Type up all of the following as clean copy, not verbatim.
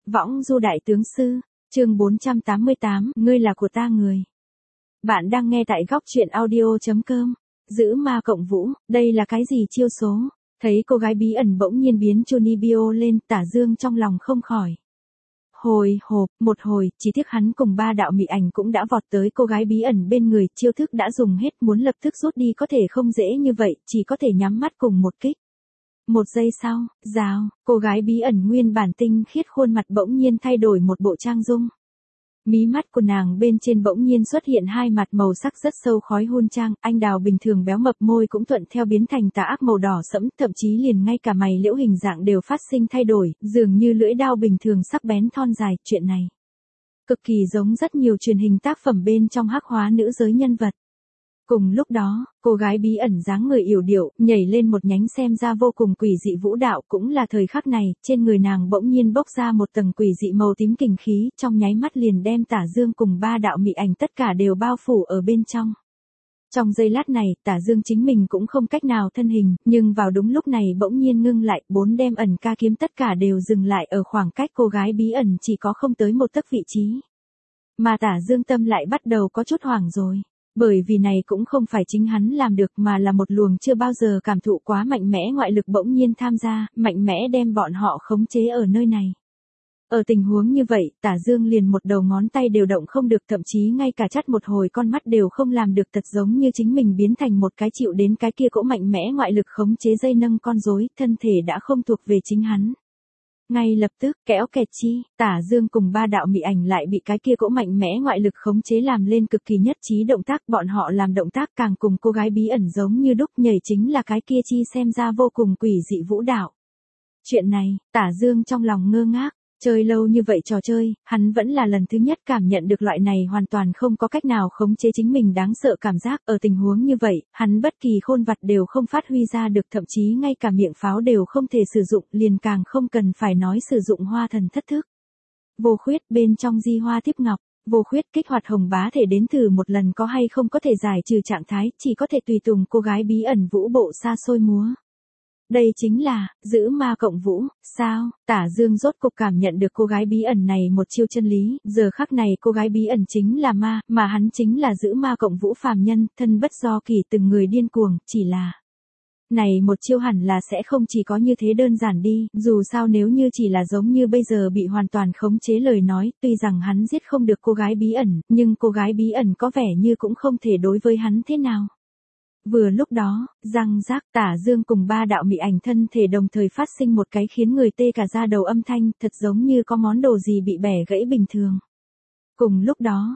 Võng du đại tướng sư, chương 488, ngươi là của ta người. Bạn đang nghe tại góc truyện audio.com. Giữ ma cộng vũ, đây là cái gì chiêu số? Thấy cô gái bí ẩn bỗng nhiên biến Chunibyo lên, Tả Dương trong lòng không khỏi hồi hộp, một hồi, chỉ tiếc hắn cùng ba đạo mị ảnh cũng đã vọt tới cô gái bí ẩn bên người, chiêu thức đã dùng hết, muốn lập tức rút đi có thể không dễ như vậy, chỉ có thể nhắm mắt cùng một kích. Một giây sau, rào, cô gái bí ẩn nguyên bản tinh khiết khuôn mặt bỗng nhiên thay đổi một bộ trang dung. Mí mắt của nàng bên trên bỗng nhiên xuất hiện hai mặt màu sắc rất sâu khói hun trang, anh đào bình thường béo mập môi cũng thuận theo biến thành tà ác màu đỏ sẫm, thậm chí liền ngay cả mày liễu hình dạng đều phát sinh thay đổi, dường như lưỡi dao bình thường sắc bén thon dài, chuyện này cực kỳ giống rất nhiều truyền hình tác phẩm bên trong hắc hóa nữ giới nhân vật. Cùng lúc đó, cô gái bí ẩn dáng người yểu điệu, nhảy lên một nhánh xem ra vô cùng quỷ dị vũ đạo, cũng là thời khắc này, trên người nàng bỗng nhiên bốc ra một tầng quỷ dị màu tím kình khí, trong nháy mắt liền đem Tả Dương cùng ba đạo mị ảnh tất cả đều bao phủ ở bên trong. Trong giây lát này, Tả Dương chính mình cũng không cách nào thân hình, nhưng vào đúng lúc này bỗng nhiên ngưng lại, bốn đem ẩn ca kiếm tất cả đều dừng lại ở khoảng cách cô gái bí ẩn chỉ có không tới một tấc vị trí. Mà Tả Dương tâm lại bắt đầu có chút hoảng rồi. Bởi vì này cũng không phải chính hắn làm được mà là một luồng chưa bao giờ cảm thụ quá mạnh mẽ ngoại lực bỗng nhiên tham gia, mạnh mẽ đem bọn họ khống chế ở nơi này. Ở tình huống như vậy, Tả Dương liền một đầu ngón tay đều động không được, thậm chí ngay cả chắt một hồi con mắt đều không làm được, thật giống như chính mình biến thành một cái chịu đến cái kia cỗ mạnh mẽ ngoại lực khống chế dây nâng con rối, thân thể đã không thuộc về chính hắn. Ngay lập tức, kéo kẹt chi, Tả Dương cùng ba đạo mị ảnh lại bị cái kia cỗ mạnh mẽ ngoại lực khống chế làm lên cực kỳ nhất trí động tác, bọn họ làm động tác càng cùng cô gái bí ẩn giống như đúc, nhảy chính là cái kia chi xem ra vô cùng quỷ dị vũ đạo. Chuyện này, Tả Dương trong lòng ngơ ngác, chơi lâu như vậy trò chơi, hắn vẫn là lần thứ nhất cảm nhận được loại này hoàn toàn không có cách nào khống chế chính mình đáng sợ cảm giác, ở tình huống như vậy, hắn bất kỳ khôn vặt đều không phát huy ra được, thậm chí ngay cả miệng pháo đều không thể sử dụng, liền càng không cần phải nói sử dụng hoa thần thất thức. Vô khuyết bên trong di hoa tiếp ngọc, vô khuyết kích hoạt hồng bá thể đến thử một lần có hay không có thể giải trừ trạng thái, chỉ có thể tùy tùng cô gái bí ẩn vũ bộ xa xôi múa. Đây chính là, giữ ma cộng vũ, sao? Tả Dương rốt cục cảm nhận được cô gái bí ẩn này một chiêu chân lý, giờ khắc này cô gái bí ẩn chính là ma, mà hắn chính là giữ ma cộng vũ phàm nhân, thân bất do kỳ, từng người điên cuồng, chỉ là này một chiêu hẳn là sẽ không chỉ có như thế đơn giản đi, dù sao nếu như chỉ là giống như bây giờ bị hoàn toàn khống chế lời nói, tuy rằng hắn giết không được cô gái bí ẩn, nhưng cô gái bí ẩn có vẻ như cũng không thể đối với hắn thế nào. Vừa lúc đó, răng rác, Tả Dương cùng ba đạo mị ảnh thân thể đồng thời phát sinh một cái khiến người tê cả da đầu âm thanh, thật giống như có món đồ gì bị bẻ gãy bình thường. Cùng lúc đó,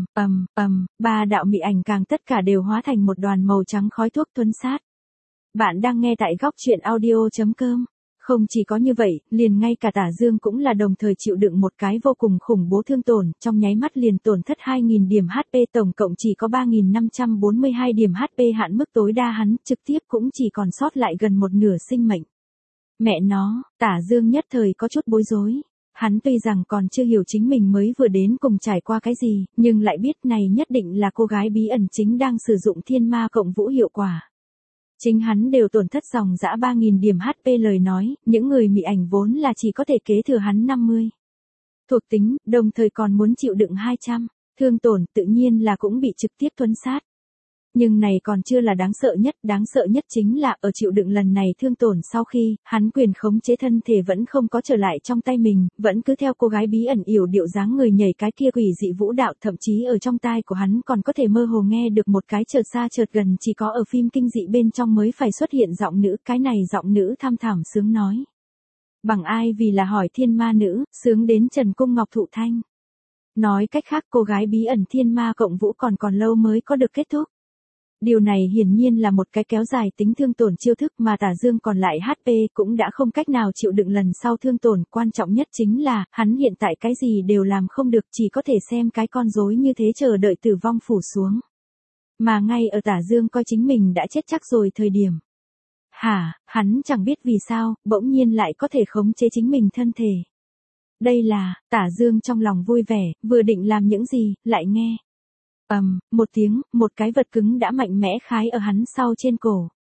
ba đạo mị ảnh càng tất cả đều hóa thành một đoàn màu trắng khói thuốc thuấn sát. Bạn đang nghe tại góc truyện audio.com. Không chỉ có như vậy, liền ngay cả Tả Dương cũng là đồng thời chịu đựng một cái vô cùng khủng bố thương tổn, trong nháy mắt liền tổn thất 2.000 điểm HP, tổng cộng chỉ có 3.542 điểm HP hạn mức tối đa, hắn trực tiếp cũng chỉ còn sót lại gần một nửa sinh mệnh. Mẹ nó, Tả Dương nhất thời có chút bối rối. Hắn tuy rằng còn chưa hiểu chính mình mới vừa đến cùng trải qua cái gì, nhưng lại biết này nhất định là cô gái bí ẩn chính đang sử dụng thiên ma cộng vũ hiệu quả. Chính hắn đều tổn thất dòng dã 3.000 điểm HP lời nói, những người mị ảnh vốn là chỉ có thể kế thừa hắn 50 thuộc tính, đồng thời còn muốn chịu đựng 200 thương tổn, tự nhiên là cũng bị trực tiếp thuấn sát. Nhưng này còn chưa là đáng sợ nhất chính là ở chịu đựng lần này thương tổn sau khi, hắn quyền khống chế thân thể vẫn không có trở lại trong tay mình, vẫn cứ theo cô gái bí ẩn yểu điệu dáng người nhảy cái kia quỷ dị vũ đạo, thậm chí ở trong tai của hắn còn có thể mơ hồ nghe được một cái chợt xa chợt gần chỉ có ở phim kinh dị bên trong mới phải xuất hiện giọng nữ, cái này giọng nữ thăm thẳm sướng nói. Bằng ai vì là hỏi thiên ma nữ, sướng đến Trần Cung Ngọc Thụ Thanh. Nói cách khác cô gái bí ẩn thiên ma cộng vũ còn lâu mới có được kết thúc. Điều này hiển nhiên là một cái kéo dài tính thương tổn chiêu thức mà Tả Dương còn lại HP cũng đã không cách nào chịu đựng lần sau thương tổn, quan trọng nhất chính là, hắn hiện tại cái gì đều làm không được, chỉ có thể xem cái con rối như thế chờ đợi tử vong phủ xuống. Mà ngay ở Tả Dương coi chính mình đã chết chắc rồi thời điểm. Hắn chẳng biết vì sao, bỗng nhiên lại có thể khống chế chính mình thân thể. Đây là, Tả Dương trong lòng vui vẻ, vừa định làm những gì, lại nghe. Một tiếng, một cái vật cứng đã mạnh mẽ khái ở hắn sau trên cổ.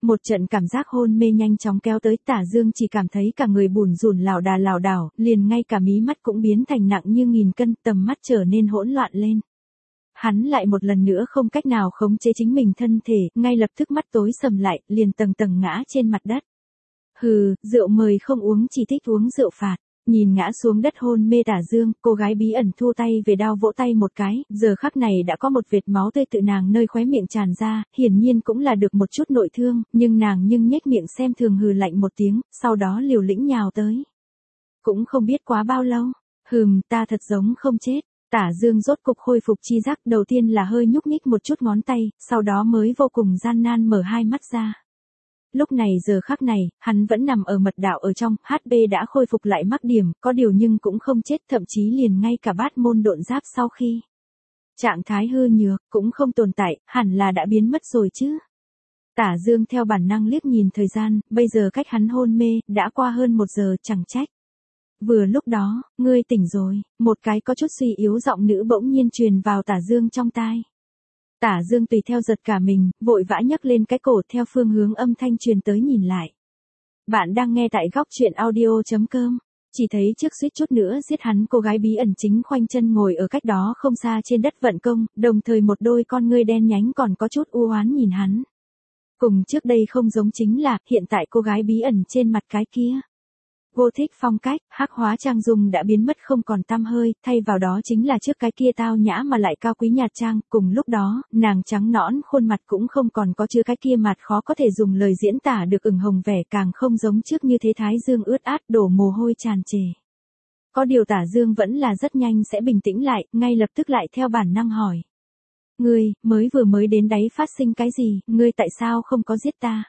Một trận cảm giác hôn mê nhanh chóng kéo tới, Tả Dương chỉ cảm thấy cả người bủn rủn lảo đảo, liền ngay cả mí mắt cũng biến thành nặng như nghìn cân, tầm mắt trở nên hỗn loạn lên. Hắn lại một lần nữa không cách nào khống chế chính mình thân thể, ngay lập tức mắt tối sầm lại, liền tầng tầng ngã trên mặt đất. Hừ, rượu mời không uống, chỉ thích uống rượu phạt. Nhìn ngã xuống đất hôn mê Tả Dương, cô gái bí ẩn thu tay về đao vỗ tay một cái, giờ khắc này đã có một vệt máu tươi tự nàng nơi khóe miệng tràn ra, hiển nhiên cũng là được một chút nội thương, nhưng nàng nhếch miệng xem thường, hừ lạnh một tiếng, sau đó liều lĩnh nhào tới. Cũng không biết quá bao lâu, ta thật giống không chết. Tả Dương rốt cục khôi phục chi giác, đầu tiên là hơi nhúc nhích một chút ngón tay, sau đó mới vô cùng gian nan mở hai mắt ra. Lúc này giờ khắc này, hắn vẫn nằm ở mật đạo ở trong, HP đã khôi phục lại mắc điểm, có điều nhưng cũng không chết, thậm chí liền ngay cả bát môn độn giáp sau khi trạng thái hư nhược, cũng không tồn tại, hẳn là đã biến mất rồi chứ. Tả Dương theo bản năng liếc nhìn thời gian, bây giờ cách hắn hôn mê, đã qua hơn 1 giờ, chẳng trách. Vừa lúc đó, ngươi tỉnh rồi, một cái có chút suy yếu giọng nữ bỗng nhiên truyền vào Tả Dương trong tai. Tả Dương tùy theo giật cả mình, vội vã nhấc lên cái cổ theo phương hướng âm thanh truyền tới nhìn lại. Bạn đang nghe tại góc truyện audio.com. Chỉ thấy trước suýt chút nữa giết hắn cô gái bí ẩn chính khoanh chân ngồi ở cách đó không xa trên đất vận công, đồng thời một đôi con ngươi đen nhánh còn có chút u oán nhìn hắn. Cùng trước đây không giống chính là, hiện tại cô gái bí ẩn trên mặt cái kia. Vô thích phong cách, hắc hóa trang dung đã biến mất không còn tăm hơi, thay vào đó chính là trước cái kia tao nhã mà lại cao quý nhạt trang, cùng lúc đó, nàng trắng nõn khuôn mặt cũng không còn có chứa cái kia mặt khó có thể dùng lời diễn tả được, ửng hồng vẻ, càng không giống trước như thế thái dương ướt át đổ mồ hôi tràn trề. Có điều Tả Dương vẫn là rất nhanh sẽ bình tĩnh lại, ngay lập tức lại theo bản năng hỏi. Ngươi, vừa mới đến đấy phát sinh cái gì, ngươi tại sao không có giết ta?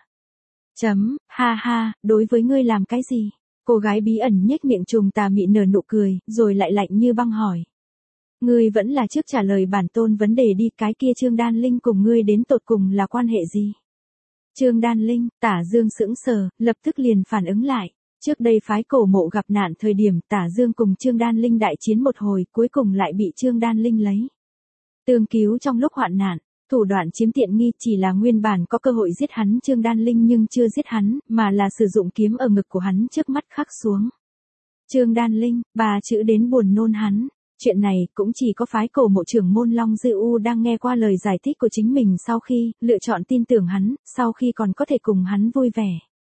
Ha, đối với ngươi làm cái gì? Cô gái bí ẩn nhếch miệng trùng tà mị nở nụ cười, rồi lại lạnh như băng hỏi. Ngươi vẫn là trước trả lời bản tôn vấn đề đi, cái kia Trương Đan Linh cùng ngươi đến tột cùng là quan hệ gì? Trương Đan Linh, Tả Dương sững sờ, lập tức liền phản ứng lại. Trước đây phái cổ mộ gặp nạn thời điểm Tả Dương cùng Trương Đan Linh đại chiến một hồi, cuối cùng lại bị Trương Đan Linh lấy tương cứu trong lúc hoạn nạn. Thủ đoạn chiếm tiện nghi chỉ là nguyên bản có cơ hội giết hắn Trương Đan Linh nhưng chưa giết hắn, mà là sử dụng kiếm ở ngực của hắn trước mắt khắc xuống. Trương Đan Linh, 3 chữ đến buồn nôn hắn. Chuyện này cũng chỉ có phái cổ mộ trưởng môn Long Dư U đang nghe qua lời giải thích của chính mình sau khi lựa chọn tin tưởng hắn, sau khi còn có thể cùng hắn vui vẻ.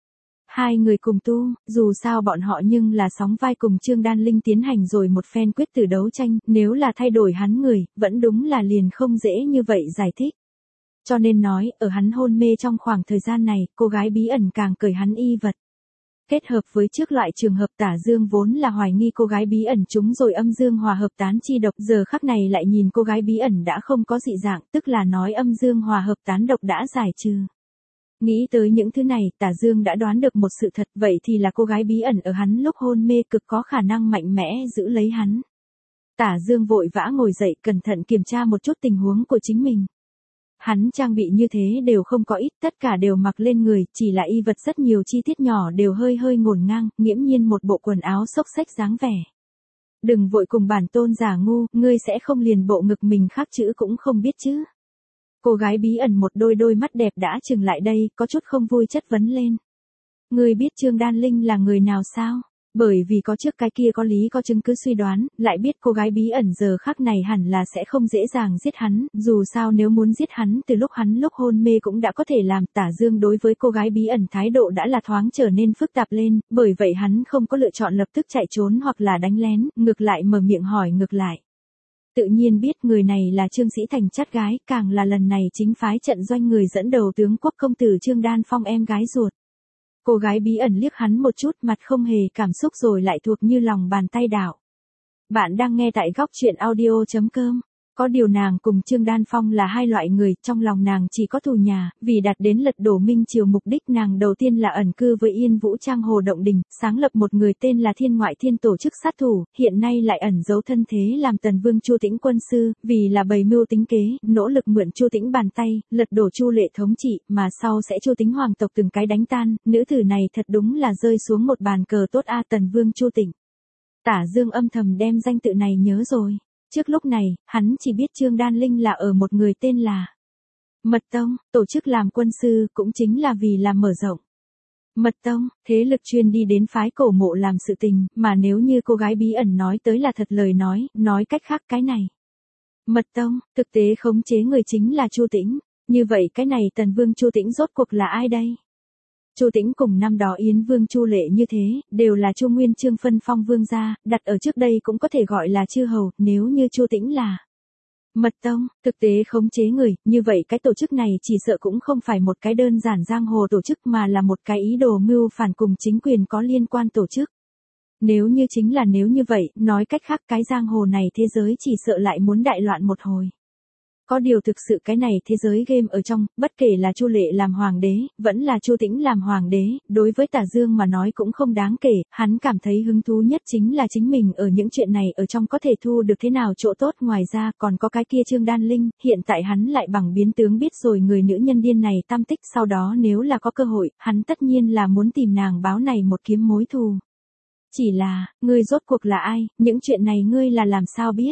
Hai người cùng tu, dù sao bọn họ nhưng là sóng vai cùng Trương Đan Linh tiến hành rồi một phen quyết tử đấu tranh, nếu là thay đổi hắn người, vẫn đúng là liền không dễ như vậy giải thích. Cho nên nói, ở hắn hôn mê trong khoảng thời gian này, cô gái bí ẩn càng cởi hắn y vật. Kết hợp với trước loại trường hợp Tả Dương vốn là hoài nghi cô gái bí ẩn trúng rồi âm dương hòa hợp tán chi độc, giờ khắc này lại nhìn cô gái bí ẩn đã không có dị dạng, tức là nói âm dương hòa hợp tán độc đã giải trừ. Nghĩ tới những thứ này, Tả Dương đã đoán được một sự thật, vậy thì là cô gái bí ẩn ở hắn lúc hôn mê cực có khả năng mạnh mẽ giữ lấy hắn. Tả Dương vội vã ngồi dậy, cẩn thận kiểm tra một chút tình huống của chính mình. Hắn trang bị như thế đều không có ít, tất cả đều mặc lên người, chỉ là y vật rất nhiều chi tiết nhỏ đều hơi ngổn ngang, nghiễm nhiên một bộ quần áo xốc xếch dáng vẻ. Đừng vội cùng bản tôn giả ngu, ngươi sẽ không liền bộ ngực mình khắc chữ cũng không biết chứ. Cô gái bí ẩn một đôi mắt đẹp đã trừng lại đây, có chút không vui chất vấn lên. Ngươi biết Trương Đan Linh là người nào sao? Bởi vì có trước cái kia có lý có chứng cứ suy đoán, lại biết cô gái bí ẩn giờ khắc này hẳn là sẽ không dễ dàng giết hắn, dù sao nếu muốn giết hắn từ lúc hôn mê cũng đã có thể làm. Tả Dương đối với cô gái bí ẩn thái độ đã là thoáng trở nên phức tạp lên, bởi vậy hắn không có lựa chọn lập tức chạy trốn hoặc là đánh lén, ngược lại mở miệng hỏi ngược lại. Tự nhiên biết người này là Trương Sĩ Thành chắt gái, càng là lần này chính phái trận doanh người dẫn đầu tướng quốc công tử Trương Đan Phong em gái ruột. Cô gái bí ẩn liếc hắn một chút, mặt không hề cảm xúc rồi lại thuộc như lòng bàn tay đảo. Bạn đang nghe tại góc truyện audio.com. Có điều nàng cùng Trương Đan Phong là hai loại người, trong lòng nàng chỉ có thù nhà, vì đạt đến lật đổ Minh Triều mục đích nàng đầu tiên là ẩn cư với Yên Vũ Trang Hồ Động Đình, sáng lập một người tên là Thiên Ngoại Thiên tổ chức sát thủ, hiện nay lại ẩn giấu thân thế làm Tần Vương Chu Tĩnh quân sư, vì là bày mưu tính kế, nỗ lực mượn Chu Tĩnh bàn tay, lật đổ Chu Lệ thống trị, mà sau sẽ Chu Tĩnh hoàng tộc từng cái đánh tan, nữ tử này thật đúng là rơi xuống một bàn cờ tốt a. Tần Vương Chu Tĩnh. Tả Dương âm thầm đem danh tự này nhớ rồi. Trước lúc này, hắn chỉ biết Trương Đan Linh là ở một người tên là Mật tông, tổ chức làm quân sư cũng chính là vì làm mở rộng. Mật tông, thế lực chuyên đi đến phái cổ mộ làm sự tình, mà nếu như cô gái bí ẩn nói tới là thật lời nói cách khác cái này. Mật tông, thực tế khống chế người chính là Chu Tĩnh, như vậy cái này Tần Vương Chu Tĩnh rốt cuộc là ai đây? Chu Tĩnh cùng năm đó Yến Vương Chu Lệ như thế, đều là Chu Nguyên Chương phân phong vương gia, đặt ở trước đây cũng có thể gọi là chư hầu, nếu như Chu Tĩnh là Mật tông, thực tế khống chế người, như vậy cái tổ chức này chỉ sợ cũng không phải một cái đơn giản giang hồ tổ chức mà là một cái ý đồ mưu phản cùng chính quyền có liên quan tổ chức. Nếu như vậy, nói cách khác cái giang hồ này thế giới chỉ sợ lại muốn đại loạn một hồi. Có điều thực sự cái này thế giới game ở trong, bất kể là Chu Lệ làm hoàng đế, vẫn là Chu Tĩnh làm hoàng đế, đối với Tả Dương mà nói cũng không đáng kể, hắn cảm thấy hứng thú nhất chính là chính mình ở những chuyện này ở trong có thể thu được thế nào chỗ tốt, ngoài ra còn có cái kia Trương Đan Linh, hiện tại hắn lại bằng biến tướng biết rồi người nữ nhân điên này tam tích, sau đó nếu là có cơ hội, hắn tất nhiên là muốn tìm nàng báo này một kiếm mối thù. Chỉ là, ngươi rốt cuộc là ai, những chuyện này ngươi là làm sao biết?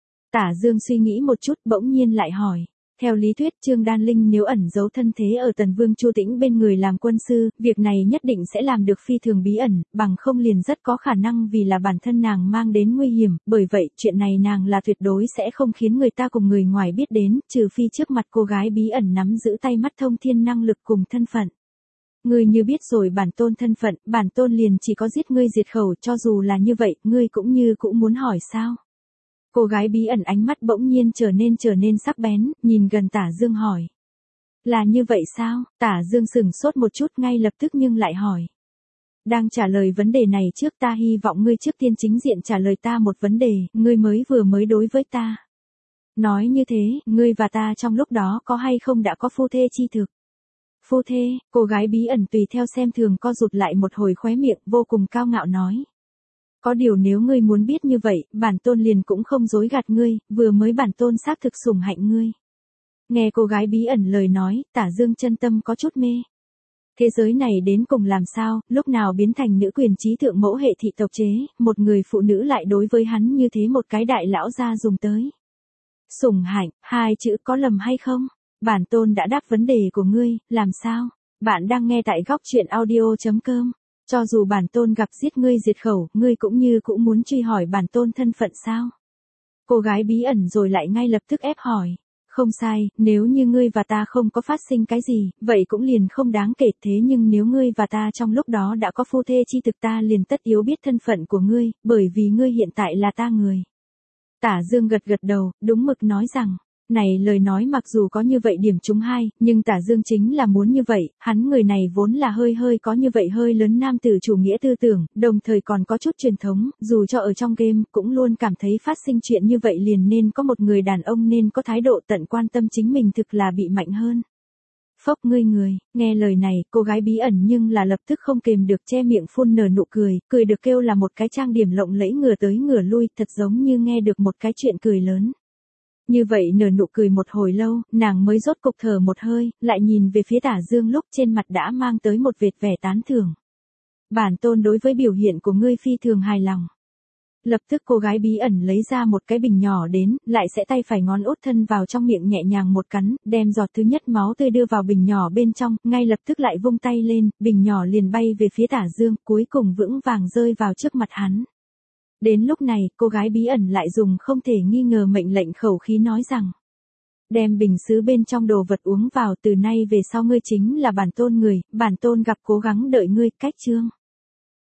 Tả Dương suy nghĩ một chút bỗng nhiên lại hỏi. Theo lý thuyết Trương Đan Linh nếu ẩn giấu thân thế ở Tần Vương Chu Tĩnh bên người làm quân sư, việc này nhất định sẽ làm được phi thường bí ẩn, bằng không liền rất có khả năng vì là bản thân nàng mang đến nguy hiểm, bởi vậy chuyện này nàng là tuyệt đối sẽ không khiến người ta cùng người ngoài biết đến, trừ phi trước mặt cô gái bí ẩn nắm giữ tay mắt thông thiên năng lực cùng thân phận. Ngươi như biết rồi bản tôn thân phận, bản tôn liền chỉ có giết ngươi diệt khẩu, cho dù là như vậy, ngươi cũng muốn hỏi sao? Cô gái bí ẩn ánh mắt bỗng nhiên trở nên sắc bén, nhìn gần Tả Dương hỏi. Là như vậy sao? Tả Dương sững sốt một chút ngay lập tức nhưng lại hỏi. Đang trả lời vấn đề này trước ta hy vọng ngươi trước tiên chính diện trả lời ta một vấn đề, ngươi vừa mới đối với ta. Nói như thế, ngươi và ta trong lúc đó có hay không đã có phu thê chi thực? Phu thê, cô gái bí ẩn tùy theo xem thường co rụt lại một hồi khóe miệng vô cùng cao ngạo nói. Có điều nếu ngươi muốn biết như vậy, bản tôn liền cũng không dối gạt ngươi, vừa mới bản tôn xác thực sủng hạnh ngươi. Nghe cô gái bí ẩn lời nói, Tả Dương chân tâm có chút mê. Thế giới này đến cùng làm sao, lúc nào biến thành nữ quyền trí thượng mẫu hệ thị tộc chế, một người phụ nữ lại đối với hắn như thế một cái đại lão gia dùng tới. Sủng hạnh, hai chữ có lầm hay không? Bản tôn đã đáp vấn đề của ngươi, làm sao? Bạn đang nghe tại góc truyện audio.com. Cho dù bản tôn gặp giết ngươi diệt khẩu, ngươi cũng muốn truy hỏi bản tôn thân phận sao? Cô gái bí ẩn rồi lại ngay lập tức ép hỏi. Không sai, nếu như ngươi và ta không có phát sinh cái gì, vậy cũng liền không đáng kể, thế nhưng nếu ngươi và ta trong lúc đó đã có phu thê chi thực ta liền tất yếu biết thân phận của ngươi, bởi vì ngươi hiện tại là ta người. Tả Dương gật đầu, đúng mực nói rằng. Này lời nói mặc dù có như vậy điểm trúng hai, nhưng Tả Dương chính là muốn như vậy, hắn người này vốn là hơi có như vậy hơi lớn nam tử chủ nghĩa tư tưởng, đồng thời còn có chút truyền thống, dù cho ở trong game, cũng luôn cảm thấy phát sinh chuyện như vậy liền nên có một người đàn ông nên có thái độ tận quan tâm chính mình thực là bị mạnh hơn. Phốc ngươi người, nghe lời này, cô gái bí ẩn nhưng là lập tức không kềm được che miệng phun nở nụ cười được kêu là một cái trang điểm lộng lẫy ngửa tới ngửa lui, thật giống như nghe được một cái chuyện cười lớn. Như vậy nở nụ cười một hồi lâu, nàng mới rốt cục thở một hơi, lại nhìn về phía Tả Dương lúc trên mặt đã mang tới một vệt vẻ tán thưởng. Bản tôn đối với biểu hiện của ngươi phi thường hài lòng. Lập tức cô gái bí ẩn lấy ra một cái bình nhỏ đến, lại sẽ tay phải ngón út thân vào trong miệng nhẹ nhàng một cắn, đem giọt thứ nhất máu tươi đưa vào bình nhỏ bên trong, ngay lập tức lại vung tay lên, bình nhỏ liền bay về phía Tả Dương, cuối cùng vững vàng rơi vào trước mặt hắn. Đến lúc này, cô gái bí ẩn lại dùng không thể nghi ngờ mệnh lệnh khẩu khí nói rằng. Đem bình sứ bên trong đồ vật uống vào, từ nay về sau ngươi chính là bản tôn người, bản tôn gặp cố gắng đợi ngươi, cách chương.